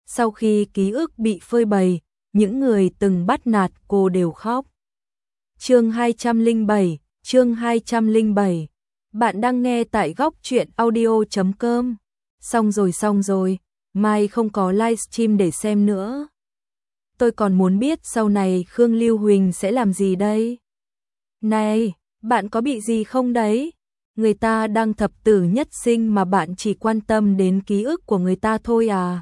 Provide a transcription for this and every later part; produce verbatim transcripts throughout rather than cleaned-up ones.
Sau khi ký ức bị phơi bày, những người từng bắt nạt cô đều khóc. Chương hai trăm lẻ bảy, chương hai trăm lẻ bảy. Bạn đang nghe tại góc truyện audio chấm com. Xong rồi xong rồi, mai không có livestream để xem nữa. Tôi còn muốn biết sau này Khương Lưu Huỳnh sẽ làm gì đây? Này, bạn có bị gì không đấy? Người ta đang thập tử nhất sinh mà bạn chỉ quan tâm đến ký ức của người ta thôi à?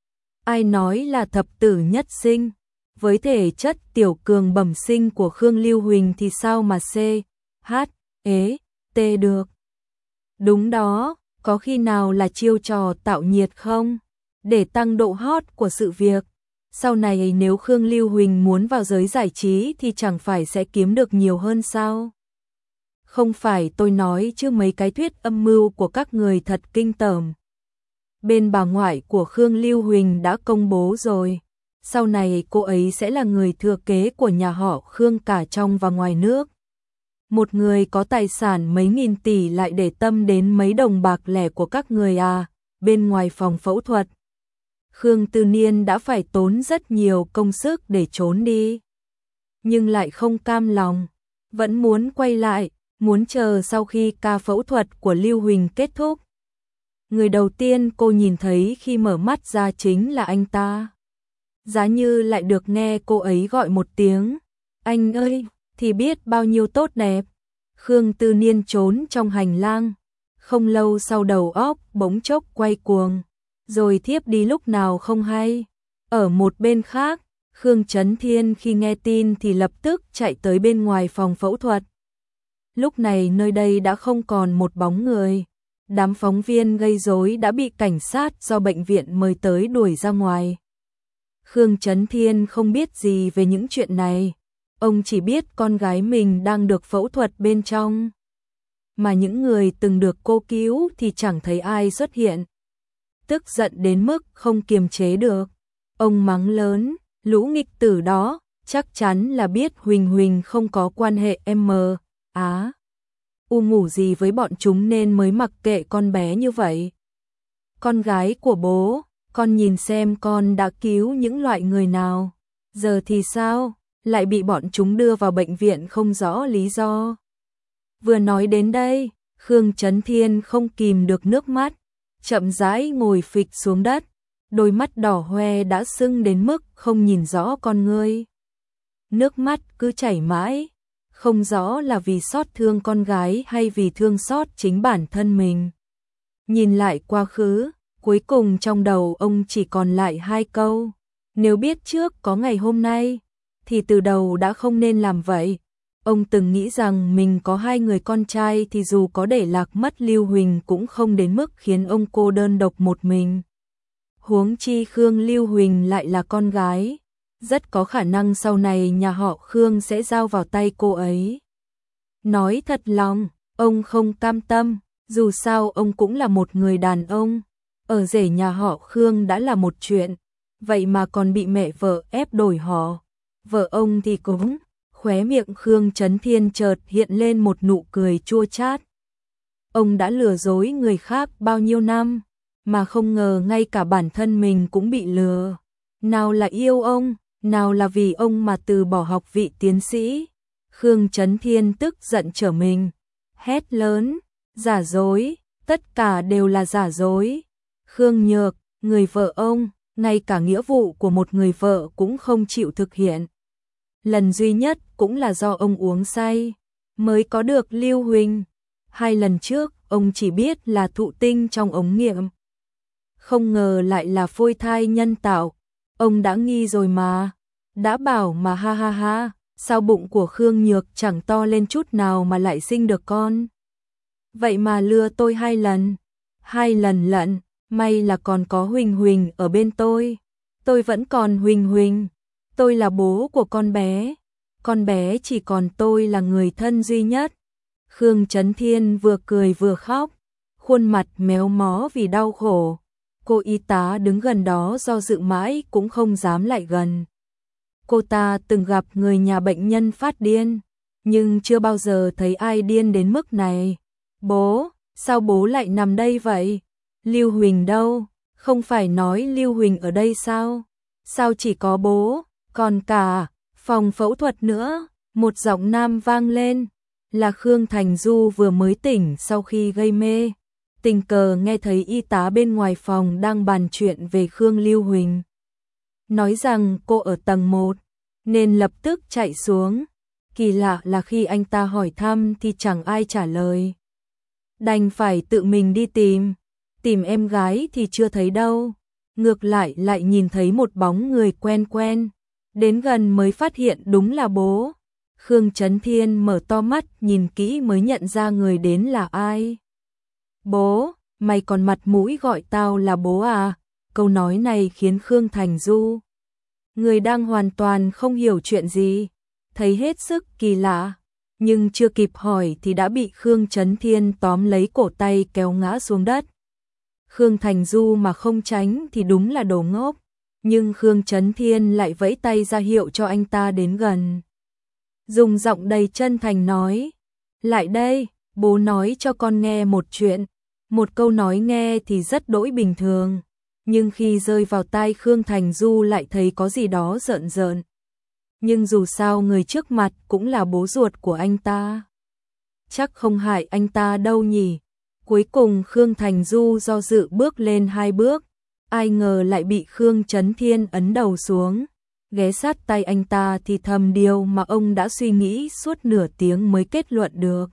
Ai nói là thập tử nhất sinh? Với thể chất tiểu cường bẩm sinh của Khương Lưu Huỳnh thì sao mà C, H, E, T được? Đúng đó, có khi nào là chiêu trò tạo nhiệt không? Để tăng độ hot của sự việc. Sau này nếu Khương Lưu Huỳnh muốn vào giới giải trí thì chẳng phải sẽ kiếm được nhiều hơn sao? Không phải tôi nói chứ mấy cái thuyết âm mưu của các người thật kinh tởm. Bên bà ngoại của Khương Lưu Huỳnh đã công bố rồi. Sau này cô ấy sẽ là người thừa kế của nhà họ Khương cả trong và ngoài nước. Một người có tài sản mấy nghìn tỷ lại để tâm đến mấy đồng bạc lẻ của các người à, bên ngoài phòng phẫu thuật. Khương Tư Niên đã phải tốn rất nhiều công sức để trốn đi. Nhưng lại không cam lòng, vẫn muốn quay lại, muốn chờ sau khi ca phẫu thuật của Lưu Huỳnh kết thúc. Người đầu tiên cô nhìn thấy khi mở mắt ra chính là anh ta. Giá như lại được nghe cô ấy gọi một tiếng, anh ơi, thì biết bao nhiêu tốt đẹp. Khương Tư Niên trốn trong hành lang, không lâu sau đầu óc bỗng chốc quay cuồng, rồi thiếp đi lúc nào không hay. Ở một bên khác, Khương Chấn Thiên khi nghe tin thì lập tức chạy tới bên ngoài phòng phẫu thuật. Lúc này nơi đây đã không còn một bóng người. Đám phóng viên gây rối đã bị cảnh sát do bệnh viện mời tới đuổi ra ngoài. Khương Chấn Thiên không biết gì về những chuyện này. Ông chỉ biết con gái mình đang được phẫu thuật bên trong. Mà những người từng được cô cứu thì chẳng thấy ai xuất hiện. Tức giận đến mức không kiềm chế được. Ông mắng lớn, lũ nghịch tử đó, chắc chắn là biết Huỳnh Huỳnh không có quan hệ M, Á, U ngủ gì với bọn chúng nên mới mặc kệ con bé như vậy. Con gái của bố, con nhìn xem con đã cứu những loại người nào. Giờ thì sao, lại bị bọn chúng đưa vào bệnh viện không rõ lý do. Vừa nói đến đây, Khương Chấn Thiên không kìm được nước mắt, chậm rãi ngồi phịch xuống đất, đôi mắt đỏ hoe đã sưng đến mức không nhìn rõ con ngươi. Nước mắt cứ chảy mãi, không rõ là vì xót thương con gái hay vì thương xót chính bản thân mình. Nhìn lại quá khứ, cuối cùng trong đầu ông chỉ còn lại hai câu. Nếu biết trước có ngày hôm nay, thì từ đầu đã không nên làm vậy. Ông từng nghĩ rằng mình có hai người con trai thì dù có để lạc mất Lưu Huỳnh cũng không đến mức khiến ông cô đơn độc một mình. Huống chi Khương Lưu Huỳnh lại là con gái. Rất có khả năng sau này nhà họ Khương sẽ giao vào tay cô ấy. Nói thật lòng, ông không cam tâm, dù sao ông cũng là một người đàn ông. Ở rể nhà họ Khương đã là một chuyện, vậy mà còn bị mẹ vợ ép đổi họ. Vợ ông thì cũng, khóe miệng Khương Chấn Thiên chợt hiện lên một nụ cười chua chát. Ông đã lừa dối người khác bao nhiêu năm, mà không ngờ ngay cả bản thân mình cũng bị lừa. Nào là yêu ông, nào là vì ông mà từ bỏ học vị tiến sĩ. Khương Chấn Thiên tức giận trở mình, hét lớn, giả dối, tất cả đều là giả dối. Khương Nhược, người vợ ông, ngay cả nghĩa vụ của một người vợ cũng không chịu thực hiện. Lần duy nhất cũng là do ông uống say, mới có được Lưu Huỳnh. Hai lần trước, ông chỉ biết là thụ tinh trong ống nghiệm. Không ngờ lại là phôi thai nhân tạo. Ông đã nghi rồi mà, đã bảo mà ha ha ha, sao bụng của Khương Nhược chẳng to lên chút nào mà lại sinh được con. Vậy mà lừa tôi hai lần, hai lần lận, may là còn có Huỳnh Huỳnh ở bên tôi. Tôi vẫn còn Huỳnh Huỳnh, tôi là bố của con bé, con bé chỉ còn tôi là người thân duy nhất. Khương Chấn Thiên vừa cười vừa khóc, khuôn mặt méo mó vì đau khổ. Cô y tá đứng gần đó do dự mãi cũng không dám lại gần. Cô ta từng gặp người nhà bệnh nhân phát điên, nhưng chưa bao giờ thấy ai điên đến mức này. Bố, sao bố lại nằm đây vậy? Lưu Huỳnh đâu? Không phải nói Lưu Huỳnh ở đây sao? Sao chỉ có bố, còn cả phòng phẫu thuật nữa? Một giọng nam vang lên, là Khương Thành Du vừa mới tỉnh sau khi gây mê. Tình cờ nghe thấy y tá bên ngoài phòng đang bàn chuyện về Khương Lưu Huỳnh. Nói rằng cô ở tầng một, nên lập tức chạy xuống. Kỳ lạ là khi anh ta hỏi thăm thì chẳng ai trả lời. Đành phải tự mình đi tìm. Tìm em gái thì chưa thấy đâu. Ngược lại lại nhìn thấy một bóng người quen quen. Đến gần mới phát hiện đúng là bố. Khương Chấn Thiên mở to mắt nhìn kỹ mới nhận ra người đến là ai. Bố, mày còn mặt mũi gọi tao là bố à? Câu nói này khiến Khương Thành Du, người đang hoàn toàn không hiểu chuyện gì, thấy hết sức kỳ lạ. Nhưng chưa kịp hỏi thì đã bị Khương Chấn Thiên tóm lấy cổ tay kéo ngã xuống đất. Khương Thành Du mà không tránh thì đúng là đồ ngốc. Nhưng Khương Chấn Thiên lại vẫy tay ra hiệu cho anh ta đến gần. Dùng giọng đầy chân thành nói, lại đây, bố nói cho con nghe một chuyện. Một câu nói nghe thì rất đỗi bình thường, nhưng khi rơi vào tai Khương Thành Du lại thấy có gì đó rợn rợn. Nhưng dù sao người trước mặt cũng là bố ruột của anh ta. Chắc không hại anh ta đâu nhỉ. Cuối cùng Khương Thành Du do dự bước lên hai bước. Ai ngờ lại bị Khương Chấn Thiên ấn đầu xuống. Ghé sát tay anh ta thì thầm điều mà ông đã suy nghĩ suốt nửa tiếng mới kết luận được.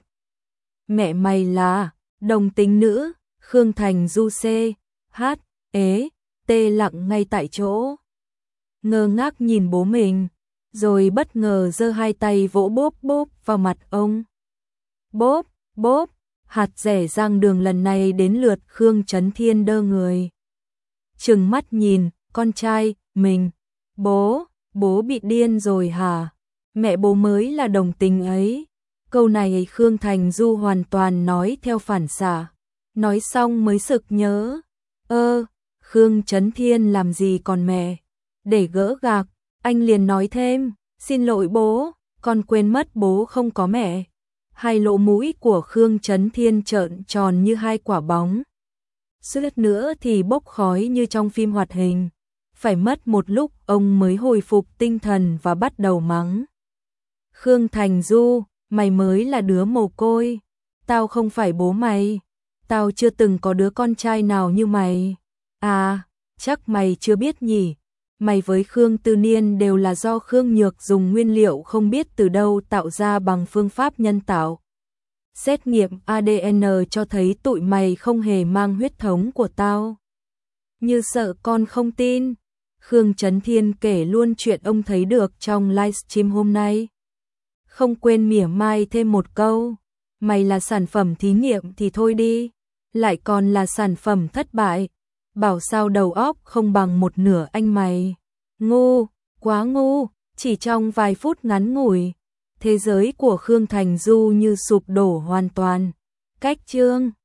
Mẹ mày là đồng tính nữ. Khương Thành Du C, H, ế, tê lặng ngay tại chỗ. Ngơ ngác nhìn bố mình, rồi bất ngờ giơ hai tay vỗ bốp bốp vào mặt ông. Bốp, bốp, hạt rẻ rang đường lần này đến lượt Khương Chấn Thiên đơ người. Trừng mắt nhìn, con trai, mình, bố, bố bị điên rồi hả? Mẹ bố mới là đồng tình ấy. Câu này Khương Thành Du hoàn toàn nói theo phản xạ. Nói xong mới sực nhớ. Ơ, Khương Chấn Thiên làm gì còn mẹ? Để gỡ gạc, anh liền nói thêm, xin lỗi bố, con quên mất bố không có mẹ. Hai lỗ mũi của Khương Chấn Thiên trợn tròn như hai quả bóng. Suýt nữa thì bốc khói như trong phim hoạt hình. Phải mất một lúc ông mới hồi phục tinh thần và bắt đầu mắng. Khương Thành Du, mày mới là đứa mồ côi. Tao không phải bố mày. Tao chưa từng có đứa con trai nào như mày. À, chắc mày chưa biết nhỉ. Mày với Khương Tư Niên đều là do Khương Nhược dùng nguyên liệu không biết từ đâu tạo ra bằng phương pháp nhân tạo. Xét nghiệm a đê en cho thấy tụi mày không hề mang huyết thống của tao. Như sợ con không tin. Khương Chấn Thiên kể luôn chuyện ông thấy được trong livestream hôm nay. Không quên mỉa mai thêm một câu. Mày là sản phẩm thí nghiệm thì thôi đi. Lại còn là sản phẩm thất bại. Bảo sao đầu óc không bằng một nửa anh mày. Ngu, quá ngu. Chỉ trong vài phút ngắn ngủi, thế giới của Khương Thành Du như sụp đổ hoàn toàn. Cách chương